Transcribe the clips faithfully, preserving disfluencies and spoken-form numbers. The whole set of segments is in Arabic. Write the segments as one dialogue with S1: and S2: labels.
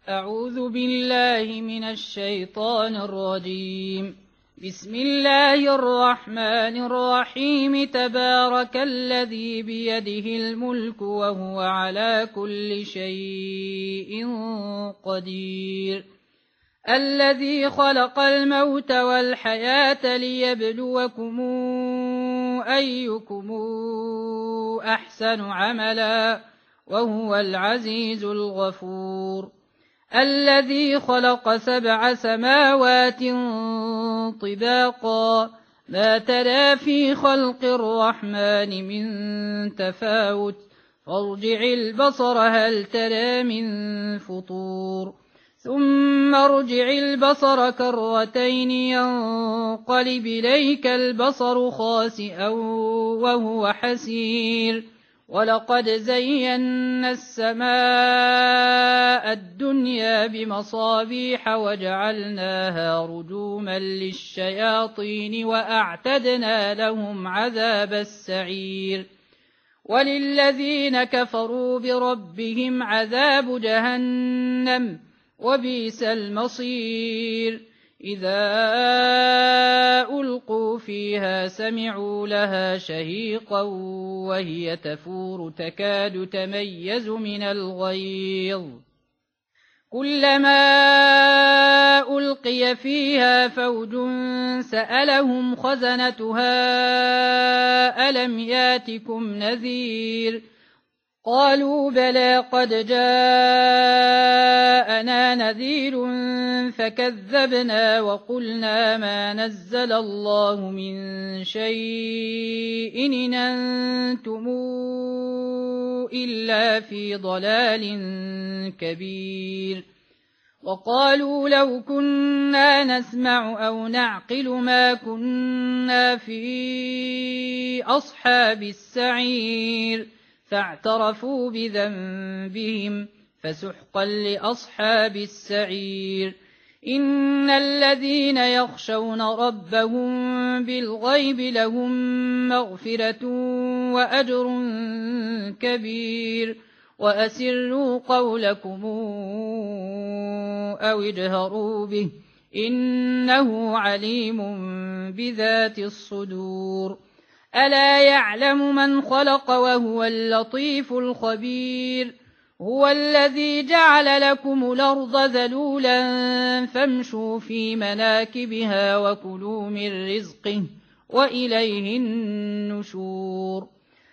S1: أعوذ بالله من الشيطان الرجيم. بسم الله الرحمن الرحيم. تبارك الذي بيده الملك وهو على كل شيء قدير. الذي خلق الموت والحياة ليبلوكم أيكم أحسن عملا وهو العزيز الغفور. الذي خلق سبع سماوات طباقا ما ترى في خلق الرحمن من تفاوت فارجع البصر هل ترى من فطور ثم ارجع البصر كرتين ينقلب إليك البصر خاسئا وهو حسير. ولقد زينا السماء الدنيا بمصابيح وجعلناها رجوما للشياطين وأعتدنا لهم عذاب السعير. وللذين كفروا بربهم عذاب جهنم وبئس المصير. إذا ألقوا فيها سمعوا لها شهيقا وهي تفور تكاد تميز من الغيظ. كلما ألقي فيها فوج سألهم خزنتها ألم ياتكم نذير قالوا بلى قد جاءنا نذير فكذبنا وقلنا ما نزل الله من شيء إن أنتم إلا في ضلال كبير. وقالوا لو كنا نسمع أو نعقل ما كنا في أصحاب السعير فاعترفوا بذنبهم فسحقا لأصحاب السعير. إن الذين يخشون ربهم بالغيب لهم مغفرة وأجر كبير. وأسروا قولكم أو اجهروا به إنه عليم بذات الصدور. ألا يعلم من خلق وهو اللطيف الخبير. هو الذي جعل لكم الأرض ذلولا فامشوا في مناكبها وكلوا من رزقه وإليه النشور.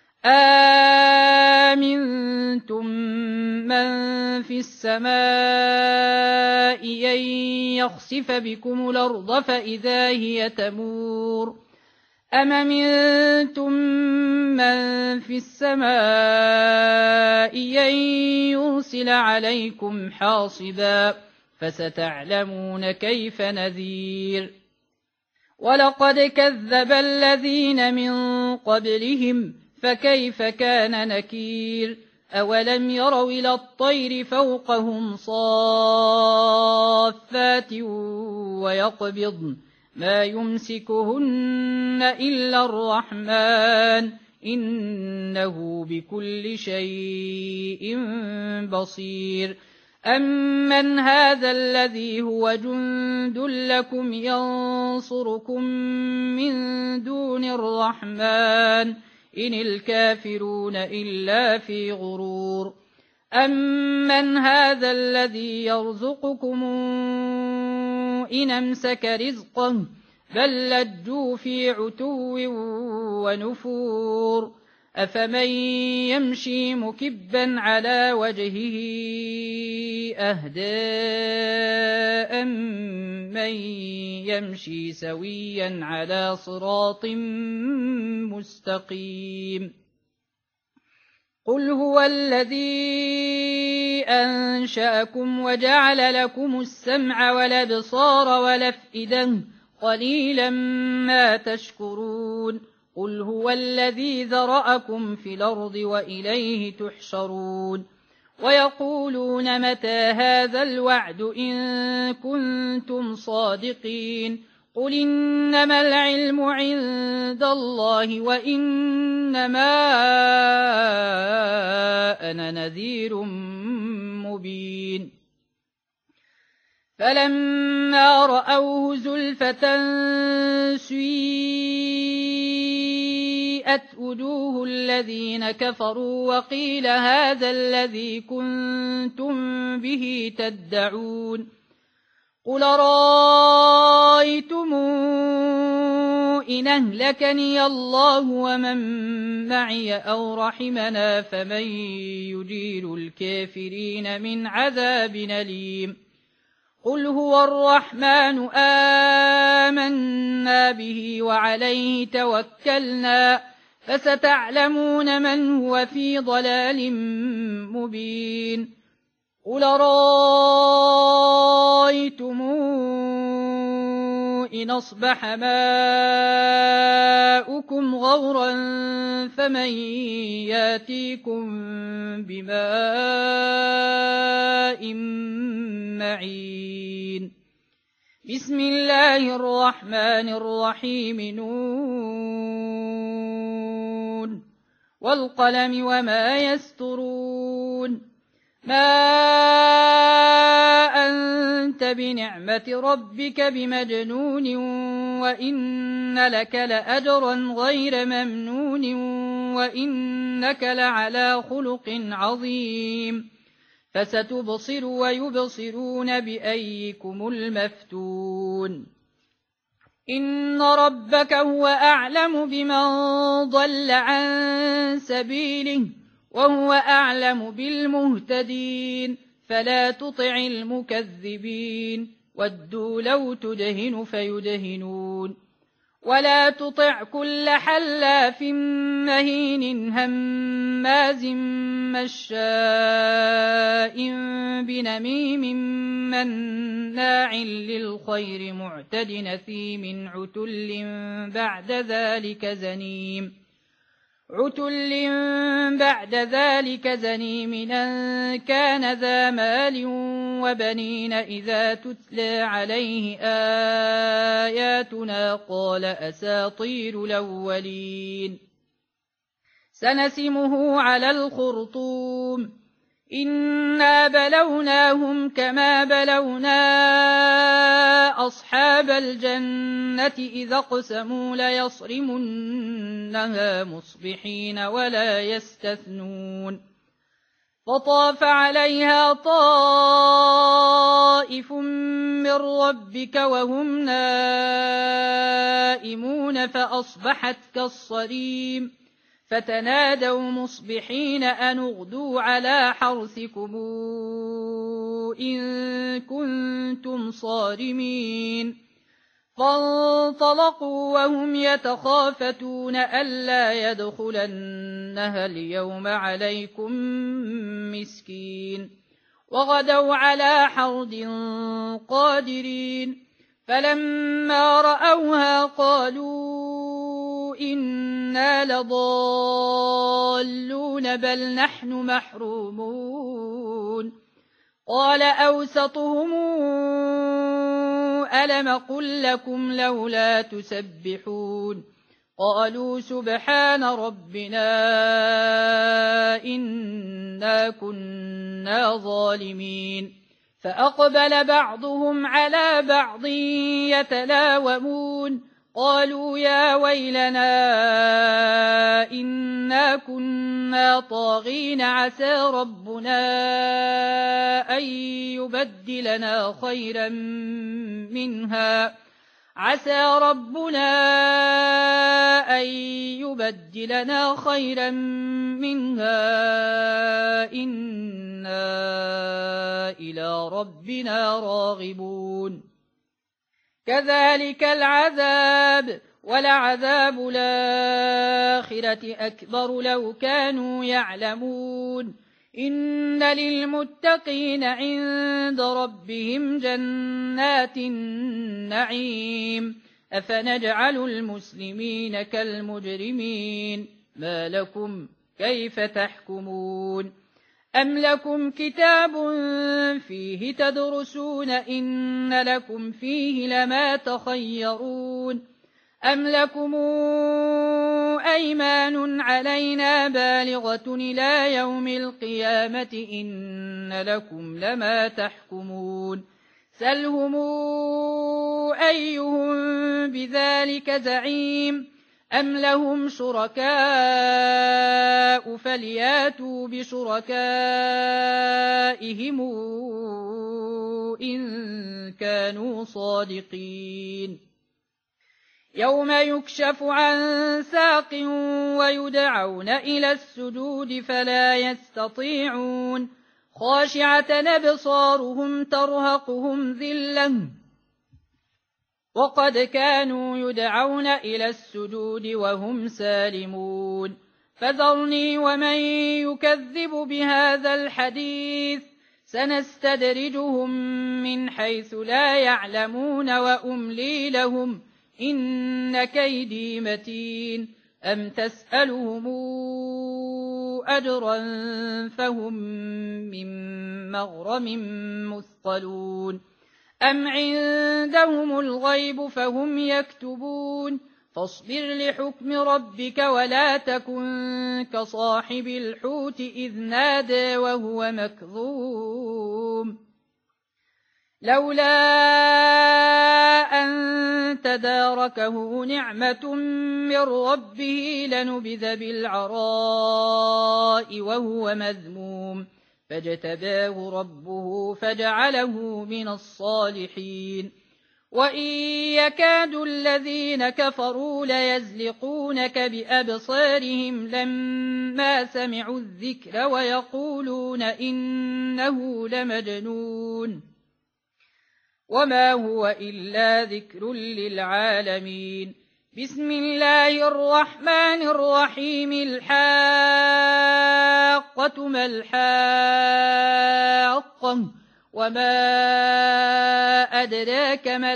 S1: آمنتم من في السماء أن يخسف بكم الأرض فإذا هي تمور أم أمنتم من في السماء أن يرسل عليكم حاصبا فستعلمون كيف نذير. ولقد كذب الذين من قبلهم فكيف كان نكير. أولم يروا إلى الطير فوقهم صافات ويقبضن ما يمسكهن إلا الرحمن إنه بكل شيء بصير. أمن هذا الذي هو جند لكم ينصركم من دون الرحمن إن الكافرون إلا في غرور. أمن هذا الذي يرزقكم إن أمسك رزقه بل لجوا في عتو ونفور. أفمن يمشي مكبا على وجهه أهدى أمن يمشي سويا على صراط مستقيم. قل هو الذي أنشأكم وجعل لكم السمع والأبصار والأفئدة قليلا ما تشكرون. قل هو الذي ذرأكم في الأرض وإليه تحشرون. ويقولون متى هذا الوعد إن كنتم صادقين. قل إنما العلم عند الله وإنما أنا نذير مبين. فلما رأوه زلفة سيئت وجوه الذين كفروا وقيل هذا الذي كنتم به تدعون قل رأيتم إن أهلكني الله ومن معي أو رحمنا فمن يجير الكافرين من عذاب أليم قل هو الرحمن آمنا به وعليه توكلنا فستعلمون من هو في ضلال مبين قل رأيتم إن أصبح ماؤكم غورا فمن ياتيكم بماء معين بسم الله الرحمن الرحيم نون والقلم وما يسطرون ما أنت بنعمة ربك بمجنون وإن لك لأجرا غير ممنون وإنك لعلى خلق عظيم فستبصر ويبصرون بأيكم المفتون إن ربك هو أعلم بمن ضل عن سبيله وهو أعلم بالمهتدين فلا تطع المكذبين ودوا لو تدهن فيدهنون ولا تطع كل حلاف مهين هماز مشاء بنميم مناع للخير معتد نثيم عتل بعد ذلك زنيم عتل بعد ذلك زنيم أن كان ذا مال وبنين إذا تتلى عليه آياتنا قال أساطير الأولين سنسمه على الخرطوم إنا بلوناهم كما بلونا أصحاب الجنة إذا اقسموا ليصرمنها مصبحين ولا يستثنون فطاف عليها طائف من ربك وهم نائمون فأصبحت كالصريم فتنادوا مصبحين أن اغدوا على حرثكم إن كنتم صارمين فانطلقوا وهم يتخافتون ألا يدخلنها اليوم عليكم مسكين وغدوا على حرد قادرين فلما رأوها قالوا إنا لضالون بل نحن محرومون قال أوسطهم ألم قل لكم لولا تسبحون قالوا سبحان ربنا إنا كنا ظالمين فأقبل بعضهم على بعض يتلاومون قالوا يا ويلنا إنا كنا طاغين عسى ربنا أن يبدلنا خيرا منها عسى ربنا أن يبدلنا خيرا منها إنا إلى ربنا راغبون كذلك العذاب ولعذاب الآخرة أكبر لو كانوا يعلمون إن للمتقين عند ربهم جنات النعيم أفنجعل المسلمين كالمجرمين ما لكم كيف تحكمون أم لكم كتاب فيه تدرسون إن لكم فيه لما تخيرون أم لكم أيمان علينا بالغة إلى يوم القيامة إن لكم لما تحكمون سلهم أيهم بذلك زعيم أم لهم شركاء فلياتوا بشركائهم إن كانوا صادقين يوم يكشف عن ساق ويدعون إلى السجود فلا يستطيعون خاشعة أبصارهم ترهقهم ذلة وقد كانوا يدعون إلى السجود وهم سالمون فذرني ومن يكذب بهذا الحديث سنستدرجهم من حيث لا يعلمون وأملي لهم إن كيدي متين أم تسألهم أجرا فهم من مغرم مثقلون أم عندهم الغيب فهم يكتبون فاصبر لحكم ربك ولا تكن كصاحب الحوت إذ نادى وهو مكظوم لولا أن تداركه نعمة من ربه لنبذ بالعراء وهو مذموم فاجتباه ربه فجعله من الصالحين وإن يكاد الذين كفروا ليزلقونك بأبصارهم لما سمعوا الذكر ويقولون إنه لمجنون وما هو إلا ذكر للعالمين بسم الله الرحمن الرحيم الحاقة ما الحاقة وما أدراك ما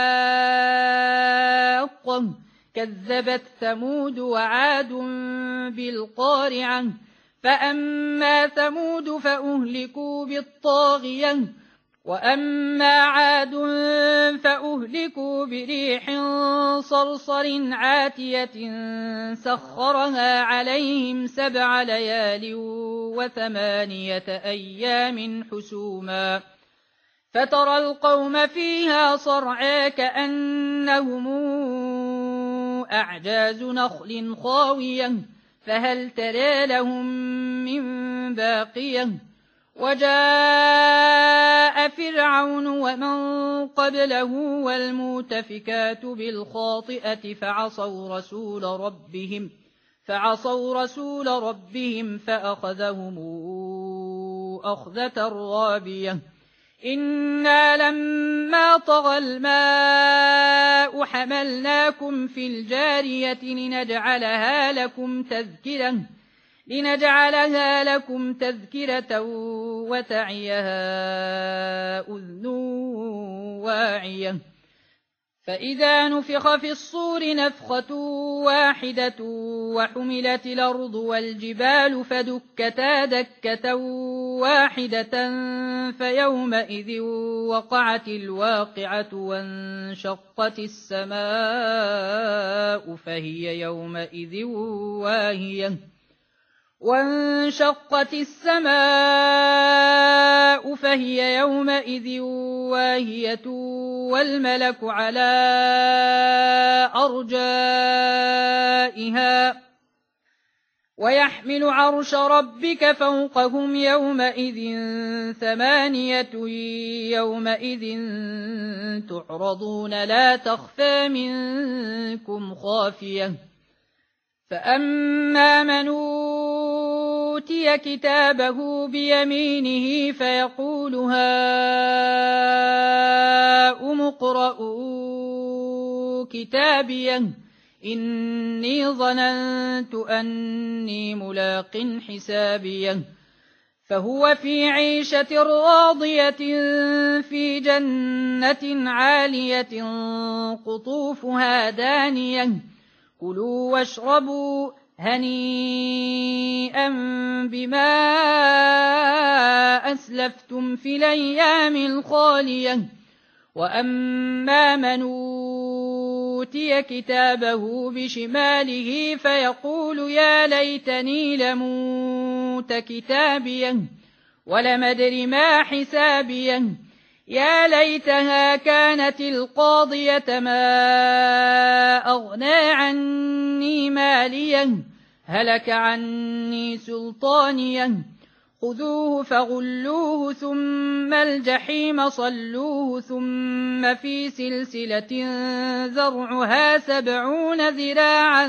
S1: الحاقة كذبت ثمود وعاد بالقارعة فأما ثمود فأهلكوا بالطاغية وأما عاد فأهلكوا بريح صرصر عاتية سخرها عليهم سبع ليال وثمانية أيام حسوما فترى القوم فيها صرعى كأنهم أعجاز نخل خاوية فهل ترى لهم من باقية وجاء فرعون ومن قبله والمؤتفكات بالخاطئة فعصوا رسول ربهم فعصوا رسول ربهم فأخذهم أخذة رابية إنا لما طغى الماء حملناكم في الجارية لنجعلها لكم تذكرة لنجعلها لكم تذكرة وتعيها أذن واعية فإذا نفخ في الصور نفخة واحدة وحملت الأرض والجبال فدكتا دكة واحدة فيومئذ وقعت الواقعة وانشقت السماء فهي يومئذ واهية وانشقت السماء فهي يومئذ واهية والملك على أرجائها ويحمل عرش ربك فوقهم يومئذ ثمانية يومئذ تعرضون لا تخفى منكم خافية فأما من أوتي كتابه بيمينه فيقول هاؤم اقرءوا كتابيه إني ظننت أني ملاق حسابيه فهو في عيشة راضية في جنة عالية قطوفها دانية كلوا واشربوا هنيئا بما أسلفتم في الأيام الخالية وأما من أوتي كتابه بشماله فيقول يا ليتني لموت كتابيه ولم أدر ما حسابيه يا ليتها كانت القاضية ما أغنى عني ماليه هلك عني سلطانيه خذوه فغلوه ثم الجحيم صلوه ثم في سلسلة ذرعها سبعون ذراعا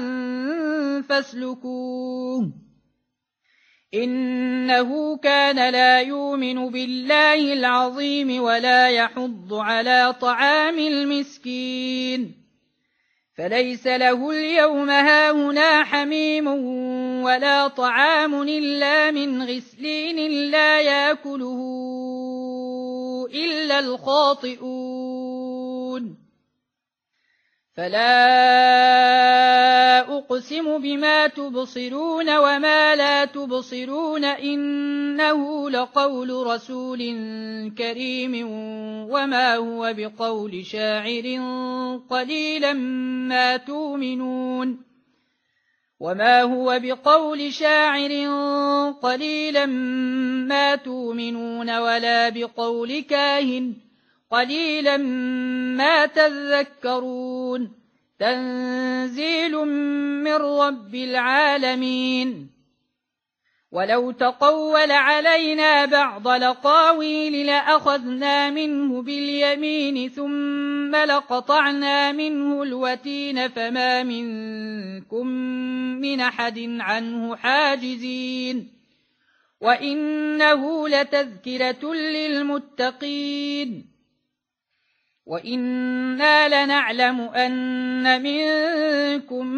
S1: فاسلكوه إنه كان لا يؤمن بالله العظيم ولا يحض على طعام المسكين فليس له اليوم هاهنا حميم ولا طعام إلا من غسلين لا يأكله إلا الخاطئون فلا أقسم بما تبصرون وما لا تبصرون إنه لقول رسول كريم وما هو بقول شاعر قليلا ما تؤمنون وما هو بقول شاعر قليلا ما تؤمنون ولا بقول كاهن قليلا ما تذكرون تنزيل من رب العالمين ولو تقول علينا بعض الأقاويل لأخذنا منه باليمين ثم لقطعنا منه الوتين فما منكم من أحد عنه حاجزين وإنه لتذكرة للمتقين وإنا لنعلم أن منكم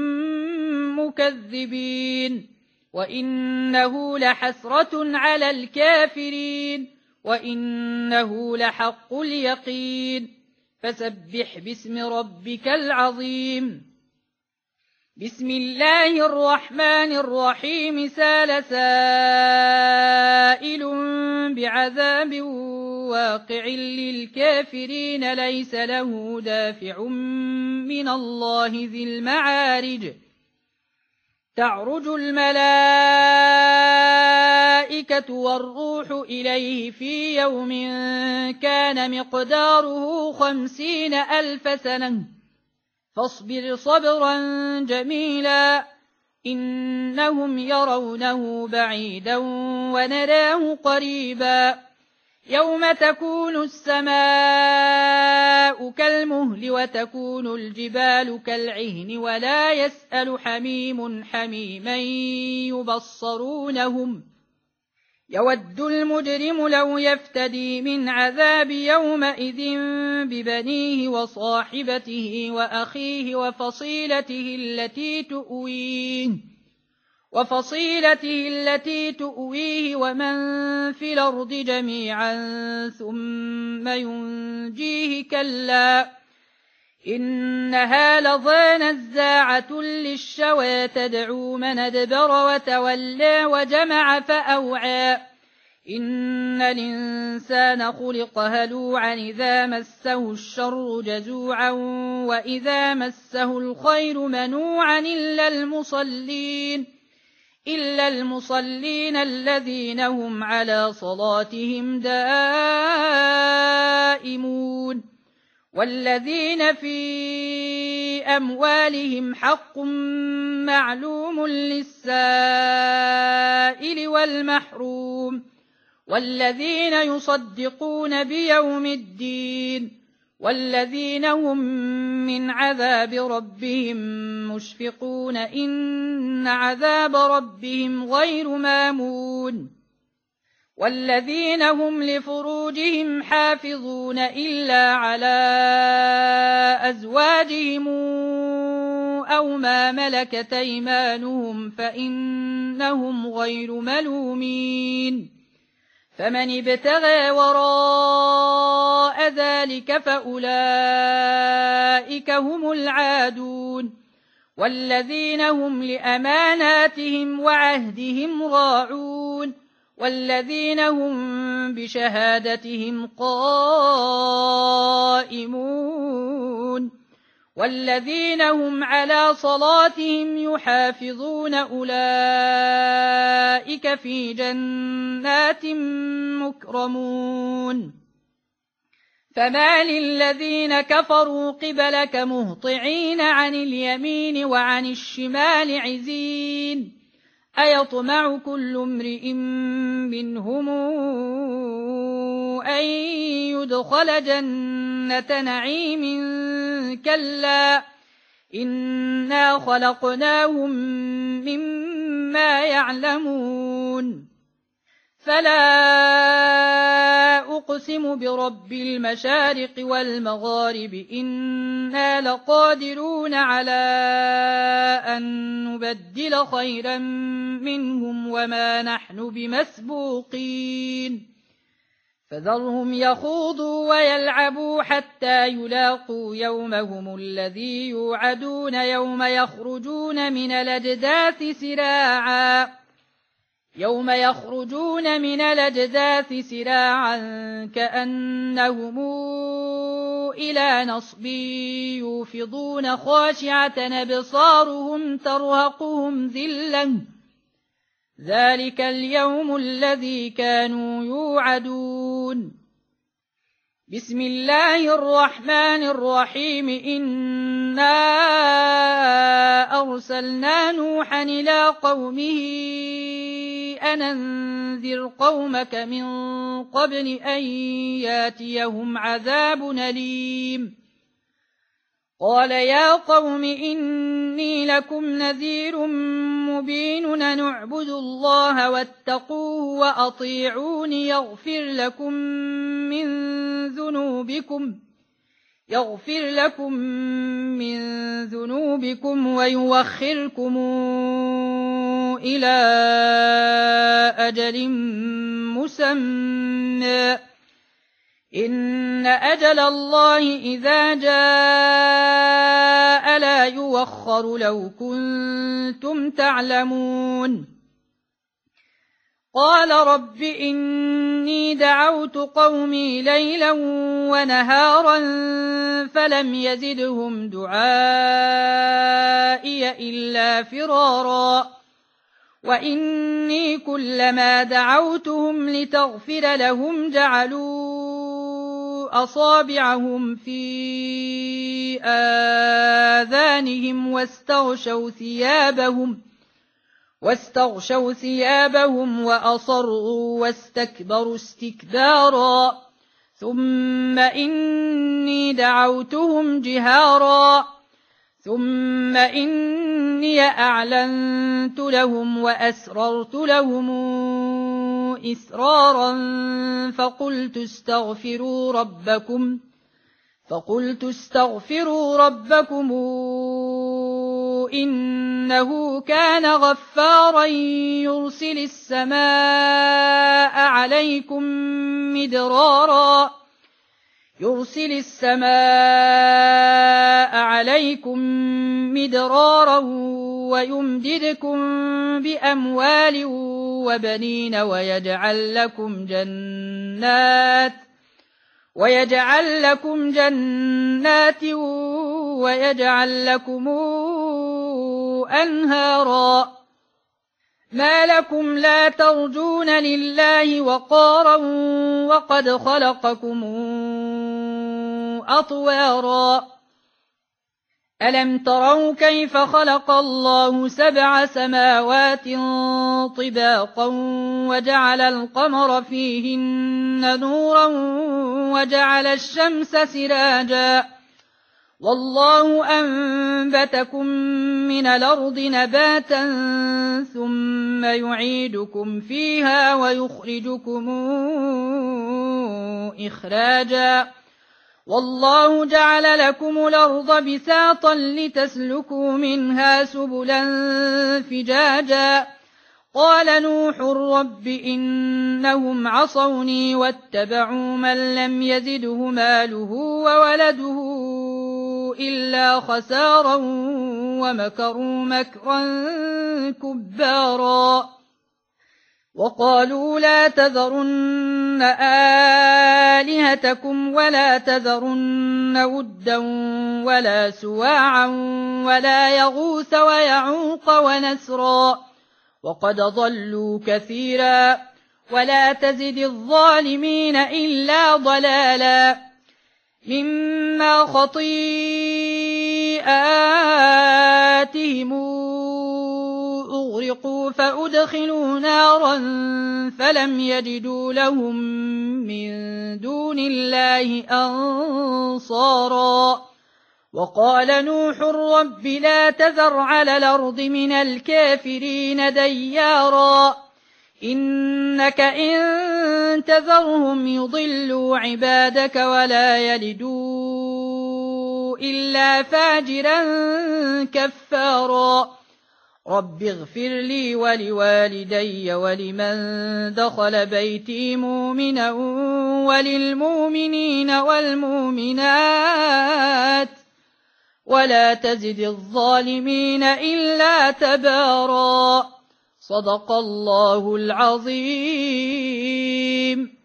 S1: مكذبين وإنه لحسرة على الكافرين وإنه لحق اليقين فسبح باسم ربك العظيم بسم الله الرحمن الرحيم سال سائل بعذاب واقع للكافرين ليس له دافع من الله ذي المعارج تعرج الملائكة والروح إليه في يوم كان مقداره خمسين ألف سنة فاصبر صبرا جميلا إنهم يرونه بعيدا ونراه قريبا يوم تكون السماء كالمهل وتكون الجبال كالعهن ولا يسأل حميم حميما يبصرونهم يود المجرم لو يفتدي من عذاب يومئذ ببنيه وصاحبته وأخيه وفصيلته التي تؤويه وفصيلته التي تؤويه ومن في الأرض جميعا ثم ينجيه كلا إنها لظى نزاعة للشوى تدعو من أدبر وتولى وجمع فأوعى إن الإنسان خلق هلوعا إذا مسه الشر جزوعا وإذا مسه الخير منوعا إلا المصلين إلا المصلين الذين هم على صلاتهم دائمون والذين في أموالهم حق معلوم للسائل والمحروم والذين يصدقون بيوم الدين والذين هم من عذاب ربهم مشفقون إن عذاب ربهم غير مامون والذين هم لفروجهم حافظون إلا على أزواجهم أو ما ملكت أيمانهم فإنهم غير ملومين فمن ابتغى وراء ذلك فأولئك هم العادون والذين هم لأماناتهم وعهدهم راعون والذين هم بشهادتهم قائمون والذين هم على صلاتهم يحافظون أولئك في جنات مكرمون فمال الذين كفروا قبلك مهطعين عن اليمين وعن الشمال عزين أيطمع كل امرئ منهم أن يدخل جنة نعيم كلا إنا خلقناهم مما يعلمون فلا أقسم برب المشارق والمغارب إنا لقادرون على أن نبدل خيرا منهم وما نحن بمسبوقين فذرهم يخوضوا ويلعبوا حتى يلاقوا يومهم الذي يوعدون يوم يخرجون من الأجداث سراعا يوم يخرجون من الأجداث سراعا كأنهم إلى نصب يوفضون خاشعة أبصارهم ترهقهم ذلة ذلك اليوم الذي كانوا يوعدون بسم الله الرحمن الرحيم إنا أرسلنا نوحا إلى قومه أن أنذر قومك من قبل أن ياتيهم عذاب أليم قال يا قوم إني لكم نذير مبين أن اعبدوا الله واتقوه وأطيعون يغفر لكم من ذنوبكم يغفر لكم من ذنوبكم ويوخركم إلى أجل مسمى إن أجل الله إذا جاء لا يوخر لو كنتم تعلمون قال رب إني دعوت قومي ليلا ونهارا فلم يزدهم دعائي إلا فرارا وإني كلما دعوتهم لتغفر لهم جعلوا أصابعهم في آذانهم واستغشوا ثيابهم واستغشوا ثيابهم وأصروا واستكبروا استكبارا ثم إني دعوتهم جهارا ثم إني أعلنت لهم وأسررت لهم إسرارا فقلت استغفروا ربكم فقلت استغفروا ربكم إنه كان غفارا يرسل السماء عليكم مدرارا يرسل السماء عليكم مدرارا ويمددكم بأموال وبنين ويجعل لكم جنات ويجعل لكم جنات ويجعل لكم أنهارا ما لكم لا ترجون لله وقارا وقد خلقكم أطوارا ألم تروا كيف خلق الله سبع سماوات طباقا وجعل القمر فيهن نورا وجعل الشمس سراجا والله أنبتكم من الأرض نباتا ثم يعيدكم فيها ويخرجكم إخراجا والله جعل لكم الأرض بساطا لتسلكوا منها سبلا فجاجا قال نوح رب إنهم عصوني واتبعوا من لم يزده ماله وولده إلا خسارا ومكروا مكرا كبارا وقالوا لا تذرن آلهتكم ولا تذرن ودا ولا سواعا ولا يغوث ويعوق ونسرا وقد ضلوا كثيرا ولا تزد الظالمين إلا ضلالا مما خطيئاتهم أغرقوا فأدخلوا نارا فلم يجدوا لهم من دون الله أنصارا وقال نوح رب لا تذر على الأرض من الكافرين ديارا إنك إن تذرهم يضلوا عبادك ولا يلدوا إلا فاجرا كفارا رب اغفر لي ولوالدي ولمن دخل بيتي مؤمنا وللمؤمنين والمؤمنات ولا تزد الظالمين إلا تبارا صدق الله العظيم.